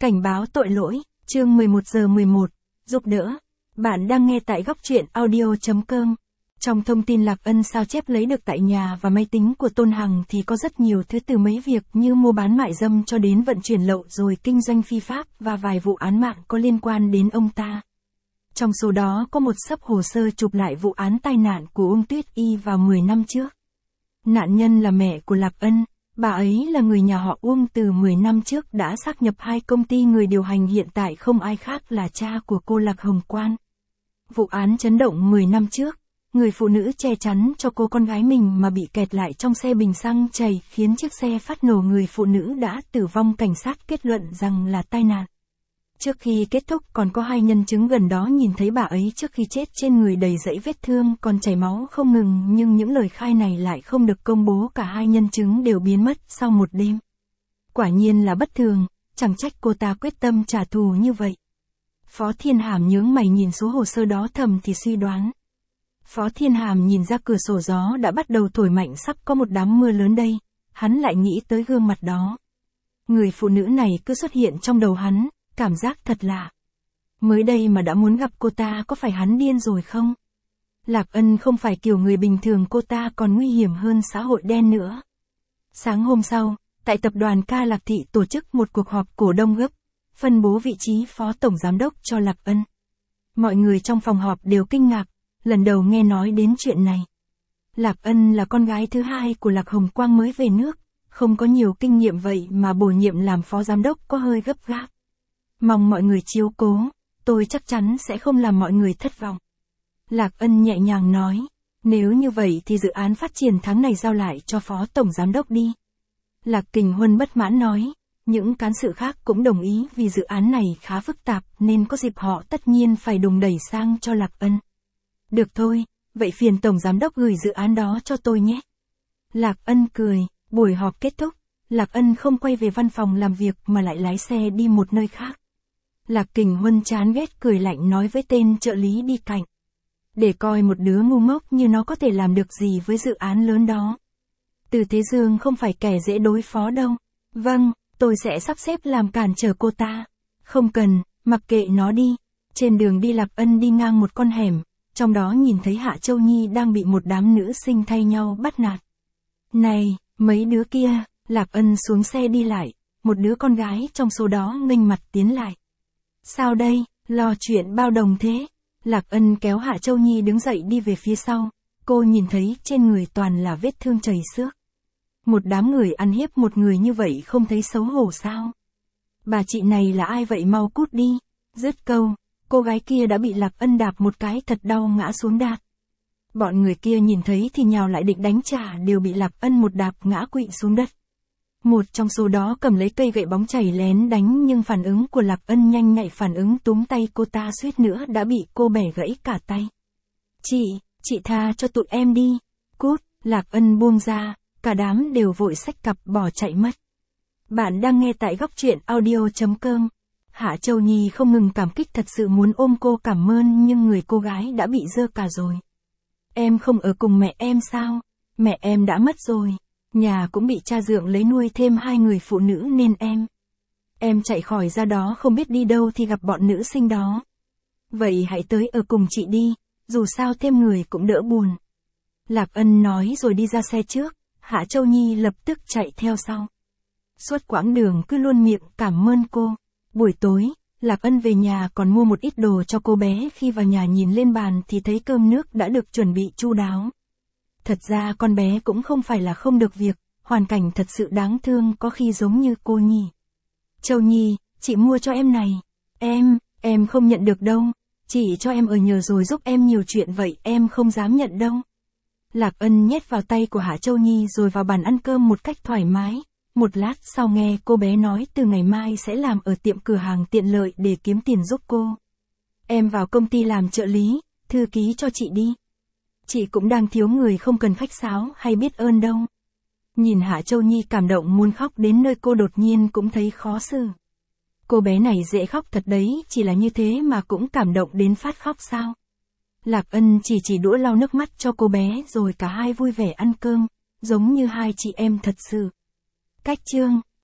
Cảnh báo tội lỗi, chương 11:11, giúp đỡ. Bạn đang nghe tại góc truyện audio.com. Trong thông tin Lạc Ân sao chép lấy được tại nhà và máy tính của Tôn Hằng thì có rất nhiều thứ, từ mấy việc như mua bán mại dâm cho đến vận chuyển lậu rồi kinh doanh phi pháp và vài vụ án mạng có liên quan đến ông ta. Trong số đó có một xấp hồ sơ chụp lại vụ án tai nạn của Uông Tuyết Y vào 10 năm trước. Nạn nhân là mẹ của Lạc Ân. Bà ấy là người nhà họ Uông từ 10 năm trước đã sáp nhập 2 công ty, người điều hành hiện tại không ai khác là cha của cô Lạc Hồng Quan. Vụ án chấn động 10 năm trước, người phụ nữ che chắn cho cô con gái mình mà bị kẹt lại trong xe bình xăng chảy khiến chiếc xe phát nổ, người phụ nữ đã tử vong, cảnh sát kết luận rằng là tai nạn. Trước khi kết thúc còn có 2 nhân chứng gần đó nhìn thấy bà ấy trước khi chết trên người đầy dãy vết thương còn chảy máu không ngừng, nhưng những lời khai này lại không được công bố, cả 2 nhân chứng đều biến mất sau một đêm. Quả nhiên là bất thường, chẳng trách cô ta quyết tâm trả thù như vậy. Phó Thiên Hàm nhướng mày nhìn số hồ sơ đó thầm thì suy đoán. Phó Thiên Hàm nhìn ra cửa sổ, gió đã bắt đầu thổi mạnh, sắp có một đám mưa lớn đây. Hắn lại nghĩ tới gương mặt đó. Người phụ nữ này cứ xuất hiện trong đầu hắn. Cảm giác thật lạ. Mới đây mà đã muốn gặp cô ta, có phải hắn điên rồi không? Lạc Ân không phải kiểu người bình thường, cô ta còn nguy hiểm hơn xã hội đen nữa. Sáng hôm sau, tại tập đoàn Ca Lạc Thị tổ chức một cuộc họp cổ đông gấp, phân bố vị trí phó tổng giám đốc cho Lạc Ân. Mọi người trong phòng họp đều kinh ngạc, lần đầu nghe nói đến chuyện này. Lạc Ân là con gái thứ 2 của Lạc Hồng Quang mới về nước, không có nhiều kinh nghiệm, vậy mà bổ nhiệm làm phó giám đốc có hơi gấp gáp. Mong mọi người chiếu cố, tôi chắc chắn sẽ không làm mọi người thất vọng. Lạc Ân nhẹ nhàng nói, nếu như vậy thì dự án phát triển tháng này giao lại cho phó tổng giám đốc đi. Lạc Kình Huân bất mãn nói, những cán sự khác cũng đồng ý vì dự án này khá phức tạp nên có dịp họ tất nhiên phải đùng đẩy sang cho Lạc Ân. Được thôi, vậy phiền tổng giám đốc gửi dự án đó cho tôi nhé. Lạc Ân cười, buổi họp kết thúc, Lạc Ân không quay về văn phòng làm việc mà lại lái xe đi một nơi khác. Lạc Kình Huân chán ghét cười lạnh nói với tên trợ lý đi cạnh. Để coi một đứa ngu ngốc như nó có thể làm được gì với dự án lớn đó. Từ Thế Dương không phải kẻ dễ đối phó đâu. Vâng, tôi sẽ sắp xếp làm cản trở cô ta. Không cần, mặc kệ nó đi. Trên đường đi Lạc Ân đi ngang một con hẻm, trong đó nhìn thấy Hạ Châu Nhi đang bị một đám nữ sinh thay nhau bắt nạt. Này, mấy đứa kia, Lạc Ân xuống xe đi lại, một đứa con gái trong số đó nghênh mặt tiến lại. Sao đây, lo chuyện bao đồng thế? Lạc Ân kéo Hạ Châu Nhi đứng dậy đi về phía sau, cô nhìn thấy trên người toàn là vết thương chảy xước. Một đám người ăn hiếp một người như vậy không thấy xấu hổ sao? Bà chị này là ai vậy, mau cút đi. Dứt câu, cô gái kia đã bị Lạc Ân đạp một cái thật đau ngã xuống đạp. Bọn người kia nhìn thấy thì nhào lại định đánh trả, đều bị Lạc Ân một đạp ngã quỵ xuống đất. Một trong số đó cầm lấy cây gậy bóng chảy lén đánh, nhưng phản ứng của Lạc Ân nhanh nhạy, phản ứng túm tay cô ta, suýt nữa đã bị cô bẻ gãy cả tay. Chị tha cho tụi em đi. Cút, Lạc Ân buông ra, cả đám đều vội xách cặp bỏ chạy mất. Bạn đang nghe tại góc truyện audio.com. Hạ Châu Nhi không ngừng cảm kích, thật sự muốn ôm cô cảm ơn, nhưng người cô gái đã bị dơ cả rồi. Em không ở cùng mẹ em sao? Mẹ em đã mất rồi. Nhà cũng bị cha dượng lấy nuôi thêm 2 người phụ nữ nên em chạy khỏi ra đó, không biết đi đâu thì gặp bọn nữ sinh đó. Vậy hãy tới ở cùng chị đi, dù sao thêm người cũng đỡ buồn. Lạc Ân nói rồi đi ra xe trước, Hạ Châu Nhi lập tức chạy theo sau. Suốt quãng đường cứ luôn miệng cảm ơn cô. Buổi tối, Lạc Ân về nhà còn mua một ít đồ cho cô bé, khi vào nhà nhìn lên bàn thì thấy cơm nước đã được chuẩn bị chu đáo. Thật ra con bé cũng không phải là không được việc, hoàn cảnh thật sự đáng thương, có khi giống như cô nhỉ. Châu Nhi, chị mua cho em này. Em không nhận được đâu. Chị cho em ở nhờ rồi giúp em nhiều chuyện vậy, em không dám nhận đâu. Lạc Ân nhét vào tay của Hạ Châu Nhi rồi vào bàn ăn cơm một cách thoải mái. Một lát sau nghe cô bé nói từ ngày mai sẽ làm ở tiệm cửa hàng tiện lợi để kiếm tiền giúp cô. Em vào công ty làm trợ lý, thư ký cho chị đi. Chị cũng đang thiếu người, không cần khách sáo hay biết ơn đâu. Nhìn Hạ Châu Nhi cảm động muốn khóc đến nơi, cô đột nhiên cũng thấy khó xử. Cô bé này dễ khóc thật đấy, chỉ là như thế mà cũng cảm động đến phát khóc sao? Lạc Ân chỉ đũa lau nước mắt cho cô bé rồi cả hai vui vẻ ăn cơm, giống như 2 chị em thật sự. Cách chương